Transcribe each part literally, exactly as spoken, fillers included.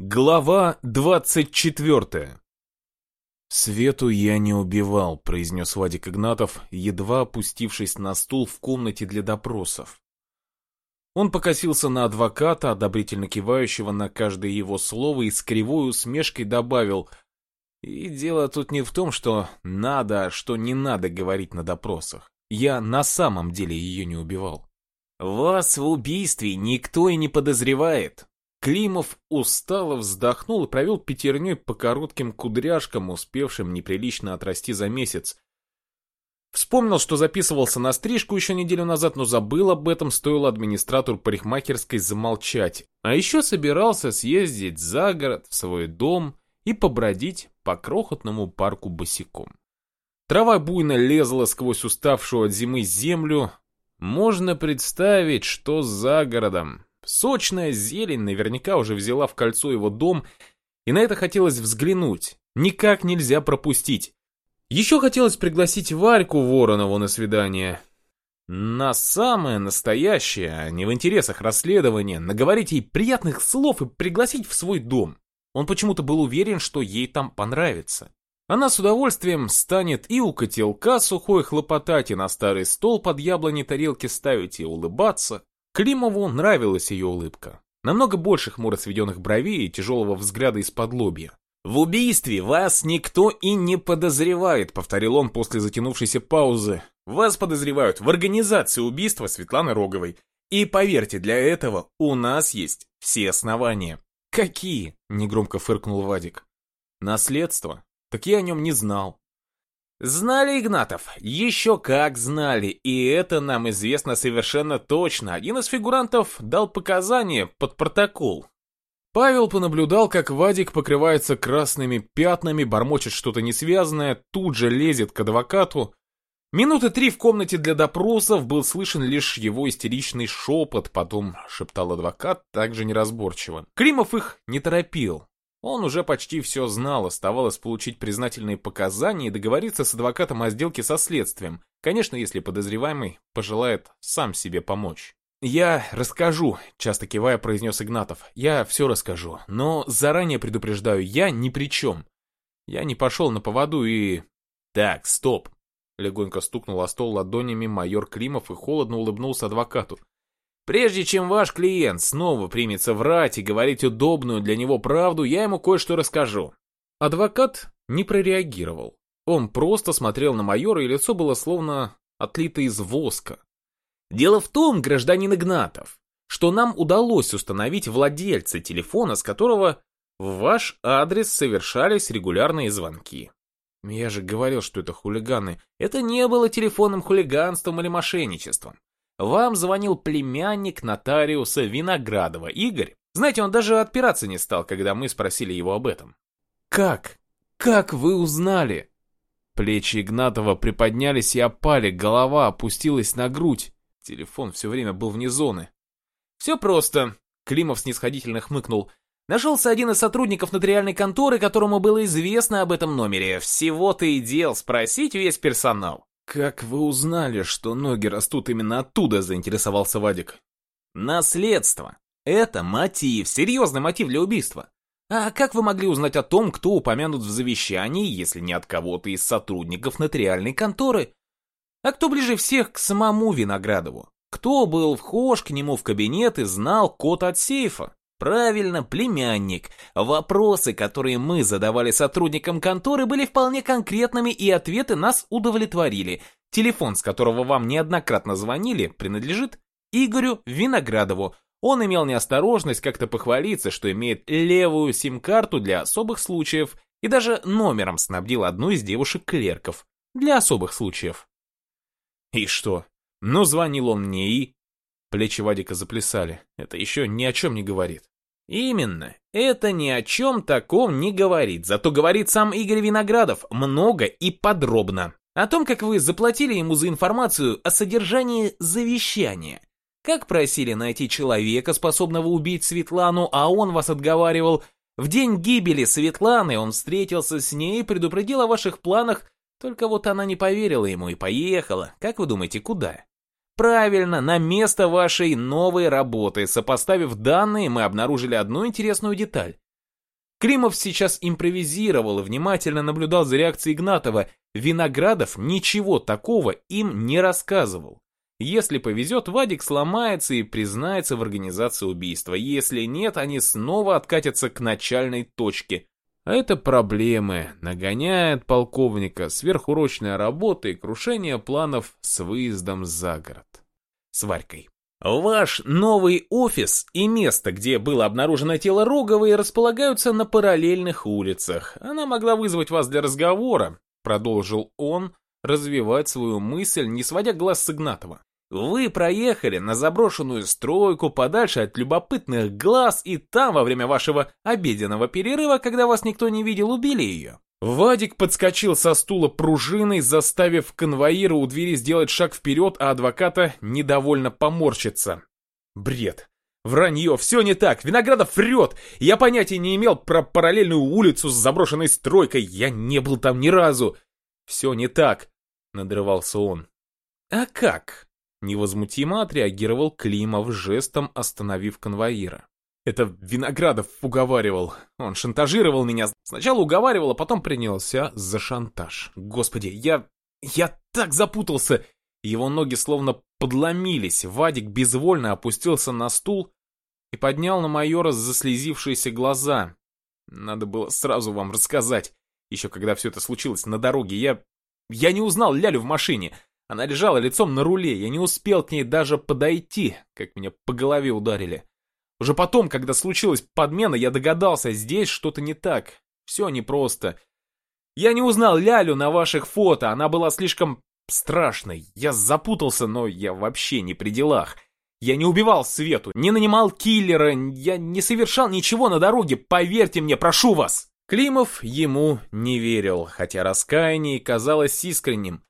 Глава двадцать четвертая. «Свету я не убивал», — произнес Вадик Игнатов, едва опустившись на стул в комнате для допросов. Он покосился на адвоката, одобрительно кивающего на каждое его слово, и с кривой усмешкой добавил: «И дело тут не в том, что надо, а что не надо говорить на допросах. Я на самом деле ее не убивал». «Вас в убийстве никто и не подозревает». Климов устало вздохнул и провел пятерней по коротким кудряшкам, успевшим неприлично отрасти за месяц. Вспомнил, что записывался на стрижку еще неделю назад, но забыл об этом, стоило администратору парикмахерской замолчать. А еще собирался съездить за город, в свой дом и побродить по крохотному парку босиком. Трава буйно лезла сквозь уставшую от зимы землю. Можно представить, что за городом. Сочная зелень наверняка уже взяла в кольцо его дом, и на это хотелось взглянуть. Никак нельзя пропустить. Еще хотелось пригласить Варьку Воронову на свидание. На самое настоящее, а не в интересах расследования, наговорить ей приятных слов и пригласить в свой дом. Он почему-то был уверен, что ей там понравится. Она с удовольствием станет и у котелка сухой хлопотать, и на старый стол под яблони тарелки ставить и улыбаться. Климову нравилась ее улыбка. Намного больше хмуро сведенных бровей и тяжелого взгляда из-под лобья. «В убийстве вас никто и не подозревает», — повторил он после затянувшейся паузы. «Вас подозревают в организации убийства Светланы Роговой. И поверьте, для этого у нас есть все основания». «Какие?» — негромко фыркнул Вадик. «Наследство? Так я о нем не знал». «Знали, Игнатов, еще как знали, и это нам известно совершенно точно. Один из фигурантов дал показания под протокол». Павел понаблюдал, как Вадик покрывается красными пятнами, бормочет что-то несвязное, тут же лезет к адвокату. Минуты три в комнате для допросов был слышен лишь его истеричный шепот, потом шептал адвокат также неразборчиво. Климов их не торопил. Он уже почти все знал, оставалось получить признательные показания и договориться с адвокатом о сделке со следствием. Конечно, если подозреваемый пожелает сам себе помочь. «Я расскажу», — часто кивая произнес Игнатов. «Я все расскажу, но заранее предупреждаю, я ни при чем. Я не пошел на поводу и...» «Так, стоп», — легонько стукнул о стол ладонями майор Климов и холодно улыбнулся адвокату. «Прежде чем ваш клиент снова примется врать и говорить удобную для него правду, я ему кое-что расскажу». Адвокат не прореагировал. Он просто смотрел на майора, и лицо было словно отлито из воска. «Дело в том, гражданин Игнатов, что нам удалось установить владельца телефона, с которого в ваш адрес совершались регулярные звонки». «Я же говорил, что это хулиганы». «Это не было телефонным хулиганством или мошенничеством. Вам звонил племянник нотариуса Виноградова, Игорь. Знаете, он даже отпираться не стал, когда мы спросили его об этом». «Как? Как вы узнали?» Плечи Игнатова приподнялись и опали, голова опустилась на грудь. Телефон все время был вне зоны. «Все просто», — Климов снисходительно хмыкнул. «Нашелся один из сотрудников нотариальной конторы, которому было известно об этом номере. Всего-то и дел спросить весь персонал». «Как вы узнали, что ноги растут именно оттуда?» — заинтересовался Вадик. «Наследство. Это мотив, серьезный мотив для убийства. А как вы могли узнать о том, кто упомянут в завещании, если не от кого-то из сотрудников нотариальной конторы? А кто ближе всех к самому Виноградову? Кто был вхож к нему в кабинет и знал код от сейфа? Правильно, племянник. Вопросы, которые мы задавали сотрудникам конторы, были вполне конкретными, и ответы нас удовлетворили. Телефон, с которого вам неоднократно звонили, принадлежит Игорю Виноградову. Он имел неосторожность как-то похвалиться, что имеет левую сим-карту для особых случаев, и даже номером снабдил одну из девушек-клерков для особых случаев». «И что? Ну, звонил он мне и...» Плечи Вадика заплясали. «Это еще ни о чем не говорит». «Именно. Это ни о чем таком не говорит. Зато говорит сам Игорь Виноградов много и подробно. О том, как вы заплатили ему за информацию о содержании завещания. Как просили найти человека, способного убить Светлану, а он вас отговаривал. В день гибели Светланы он встретился с ней и предупредил о ваших планах. Только вот она не поверила ему и поехала. Как вы думаете, куда?» Правильно, на место вашей новой работы. Сопоставив данные, мы обнаружили одну интересную деталь. Климов сейчас импровизировал и внимательно наблюдал за реакцией Игнатова. Виноградов ничего такого им не рассказывал. Если повезет, Вадик сломается и признается в организации убийства. Если нет, они снова откатятся к начальной точке. А это проблемы. Нагоняет полковника сверхурочная работа и крушение планов с выездом за город. С Варькой. Ваш новый офис и место, где было обнаружено тело Роговой, располагаются на параллельных улицах. Она могла вызвать вас для разговора, продолжил он развивать свою мысль, не сводя глаз с Игнатова. Вы проехали на заброшенную стройку подальше от любопытных глаз, и там во время вашего обеденного перерыва, когда вас никто не видел, убили ее. Вадик подскочил со стула пружиной, заставив конвоира у двери сделать шаг вперед, а адвоката недовольно поморщиться. Бред. Вранье, все не так, Виноградов врет. Я понятия не имел про параллельную улицу с заброшенной стройкой, я не был там ни разу. Все не так, надрывался он. А как? Невозмутимо отреагировал Климов, жестом остановив конвоира. Это Виноградов уговаривал. Он шантажировал меня. Сначала уговаривал, а потом принялся за шантаж. Господи, я... я так запутался. Его ноги словно подломились. Вадик безвольно опустился на стул и поднял на майора заслезившиеся глаза. Надо было сразу вам рассказать. Еще когда все это случилось на дороге, я... я не узнал Лялю в машине. Она лежала лицом на руле. Я не успел к ней даже подойти, как меня по голове ударили. Уже потом, когда случилась подмена, я догадался, здесь что-то не так. Все непросто. Я не узнал Лялю на ваших фото, она была слишком страшной. Я запутался, но я вообще не при делах. Я не убивал Свету, не нанимал киллера, я не совершал ничего на дороге, поверьте мне, прошу вас. Климов ему не верил, хотя раскаяние казалось искренним.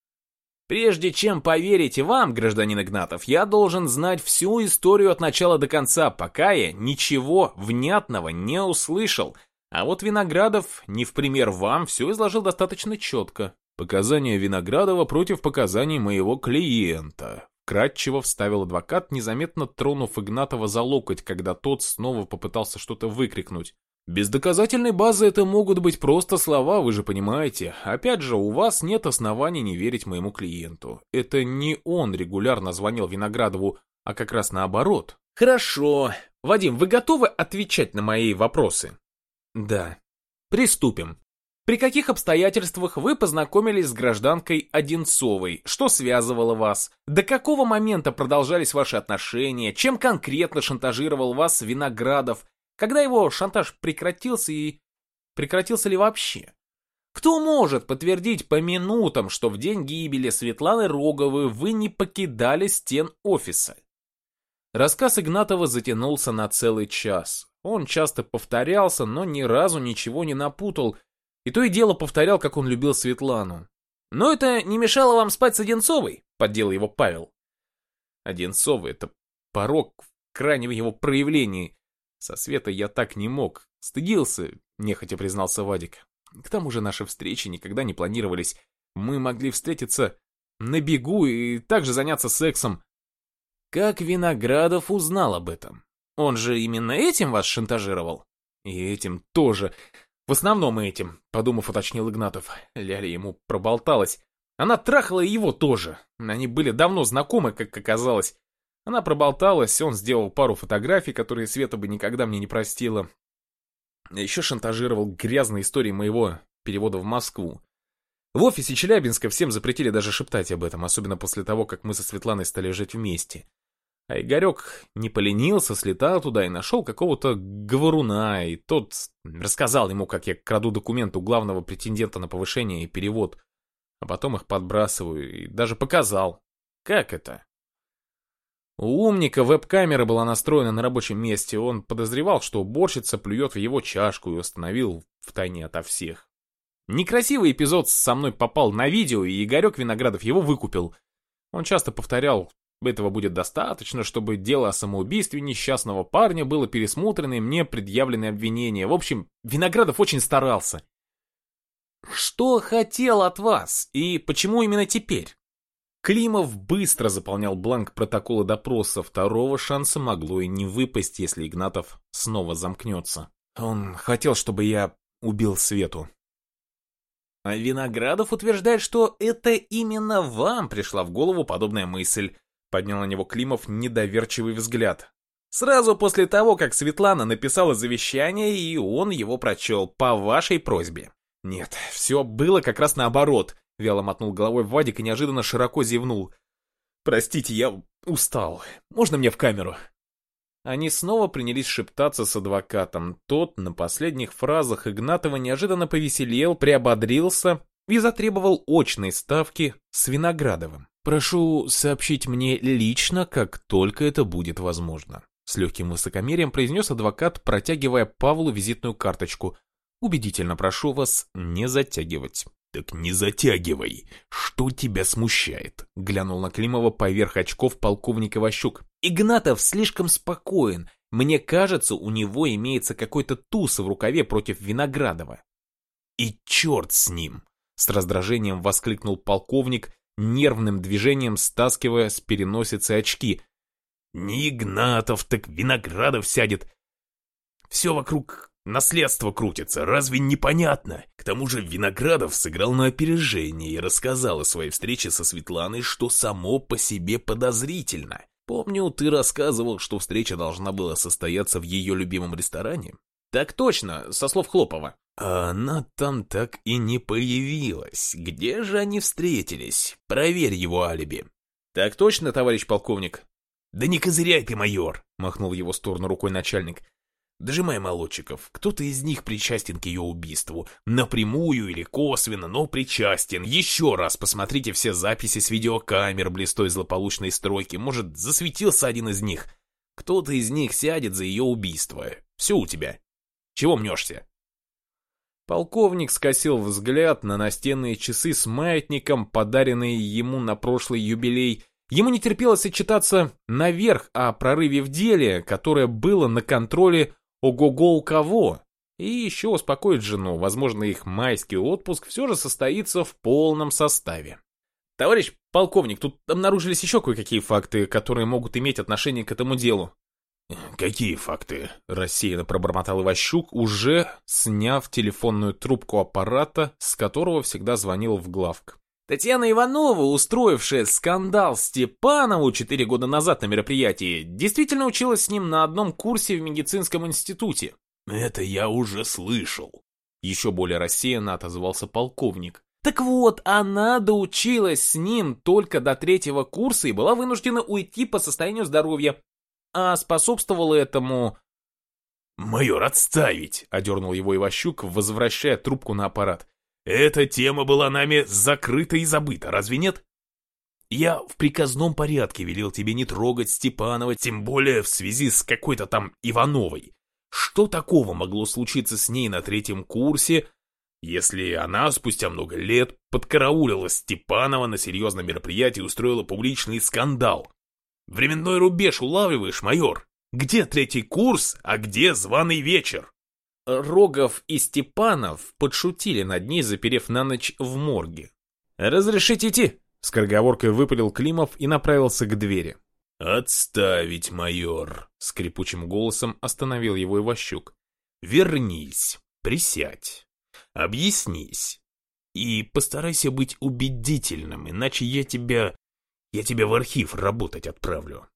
Прежде чем поверить вам, гражданин Игнатов, я должен знать всю историю от начала до конца, пока я ничего внятного не услышал. А вот Виноградов, не в пример вам, все изложил достаточно четко. Показания Виноградова против показаний моего клиента. Кратчево вставил адвокат, незаметно тронув Игнатова за локоть, когда тот снова попытался что-то выкрикнуть. Без доказательной базы это могут быть просто слова, вы же понимаете. Опять же, у вас нет оснований не верить моему клиенту. Это не он регулярно звонил Виноградову, а как раз наоборот. Хорошо. Вадим, вы готовы отвечать на мои вопросы? Да. Приступим. При каких обстоятельствах вы познакомились с гражданкой Одинцовой? Что связывало вас? До какого момента продолжались ваши отношения? Чем конкретно шантажировал вас Виноградов? Когда его шантаж прекратился и прекратился ли вообще? Кто может подтвердить по минутам, что в день гибели Светланы Роговой вы не покидали стен офиса? Рассказ Игнатова затянулся на целый час. Он часто повторялся, но ни разу ничего не напутал, и то и дело повторял, как он любил Светлану. «Но это не мешало вам спать с Одинцовой?» — поддел его Павел. Одинцова — это порок в крайнем его проявлении. Со Светой я так не мог. Стыдился, нехотя признался Вадик. К тому же наши встречи никогда не планировались. Мы могли встретиться на бегу и также заняться сексом. Как Виноградов узнал об этом? Он же именно этим вас шантажировал? И этим тоже. В основном этим, подумав, уточнил Игнатов. Ляля ему проболталась. Она трахала его тоже. Они были давно знакомы, как оказалось. Она проболталась, он сделал пару фотографий, которые Света бы никогда мне не простила. Еще шантажировал грязные истории моего перевода в Москву. В офисе Челябинска всем запретили даже шептать об этом, особенно после того, как мы со Светланой стали жить вместе. А Игорек не поленился, слетал туда и нашел какого-то говоруна, и тот рассказал ему, как я краду документы у главного претендента на повышение и перевод, а потом их подбрасываю, и даже показал. Как это? У умника веб-камера была настроена на рабочем месте, он подозревал, что уборщица плюет в его чашку и установил втайне ото всех. Некрасивый эпизод со мной попал на видео, и Игорек Виноградов его выкупил. Он часто повторял, этого будет достаточно, чтобы дело о самоубийстве несчастного парня было пересмотрено и мне предъявлены обвинения. В общем, Виноградов очень старался. Что хотел от вас и почему именно теперь? Климов быстро заполнял бланк протокола допроса, второго шанса могло и не выпасть, если Игнатов снова замкнется. Он хотел, чтобы я убил Свету. А Виноградов утверждает, что это именно вам пришла в голову подобная мысль. Поднял на него Климов недоверчивый взгляд. Сразу после того, как Светлана написала завещание, и он его прочел по вашей просьбе. Нет, все было как раз наоборот. Вяло мотнул головой Вадик и неожиданно широко зевнул. Простите, я устал. Можно мне в камеру? Они снова принялись шептаться с адвокатом. Тот на последних фразах Игнатова неожиданно повеселел, приободрился и затребовал очной ставки с Виноградовым. «Прошу сообщить мне лично, как только это будет возможно», — с легким высокомерием произнес адвокат, протягивая Павлу визитную карточку. «Убедительно прошу вас не затягивать». «Так не затягивай. Что тебя смущает?» — глянул на Климова поверх очков полковник Иващук. «Игнатов слишком спокоен. Мне кажется, у него имеется какой-то туз в рукаве против Виноградова». «И черт с ним!» — с раздражением воскликнул полковник, нервным движением стаскивая с переносицы очки. «Не Игнатов, так Виноградов сядет. Все вокруг наследство крутится, разве непонятно? К тому же Виноградов сыграл на опережение и рассказал о своей встрече со Светланой, что само по себе подозрительно. Помню, ты рассказывал, что встреча должна была состояться в ее любимом ресторане?» «Так точно, со слов Хлопова». «А она там так и не появилась. Где же они встретились? Проверь его алиби». «Так точно, товарищ полковник». «Да не козыряй ты, майор!» — махнул в его сторону рукой начальник. «Дожимай молодчиков. Кто-то из них причастен к ее убийству. Напрямую или косвенно, но причастен. Еще раз посмотрите все записи с видеокамер близ той злополучной стройки. Может, засветился один из них. Кто-то из них сядет за ее убийство. Все у тебя. Чего мнешься?» Полковник скосил взгляд на настенные часы с маятником, подаренные ему на прошлый юбилей. Ему не терпелось отчитаться наверх о прорыве в деле, которое было на контроле ого-го у кого. И еще успокоить жену, возможно, их майский отпуск все же состоится в полном составе. «Товарищ полковник, тут обнаружились еще кое-какие факты, которые могут иметь отношение к этому делу». «Какие факты?» — рассеянно пробормотал Иващук, уже сняв телефонную трубку аппарата, с которого всегда звонил в главк. Татьяна Иванова, устроившая скандал Степанову четыре года назад на мероприятии, действительно училась с ним на одном курсе в медицинском институте. «Это я уже слышал», — еще более рассеянно отозвался полковник. Так вот, она доучилась с ним только до третьего курса и была вынуждена уйти по состоянию здоровья. А способствовало этому... «Майор, отставить!» — одернул его Иващук, возвращая трубку на аппарат. «Эта тема была нами закрыта и забыта, разве нет? Я в приказном порядке велел тебе не трогать Степанова, тем более в связи с какой-то там Ивановой. Что такого могло случиться с ней на третьем курсе, если она спустя много лет подкараулила Степанова на серьезном мероприятии и устроила публичный скандал? Временной рубеж улавливаешь, майор? Где третий курс, а где званый вечер?» Рогов и Степанов подшутили над ней, заперев на ночь в морге. «Разрешите идти?» — скороговоркой выпалил Климов и направился к двери. «Отставить, майор!» — скрипучим голосом остановил его Иващук. «Вернись, присядь, объяснись и постарайся быть убедительным, иначе я тебя... я тебя в архив работать отправлю».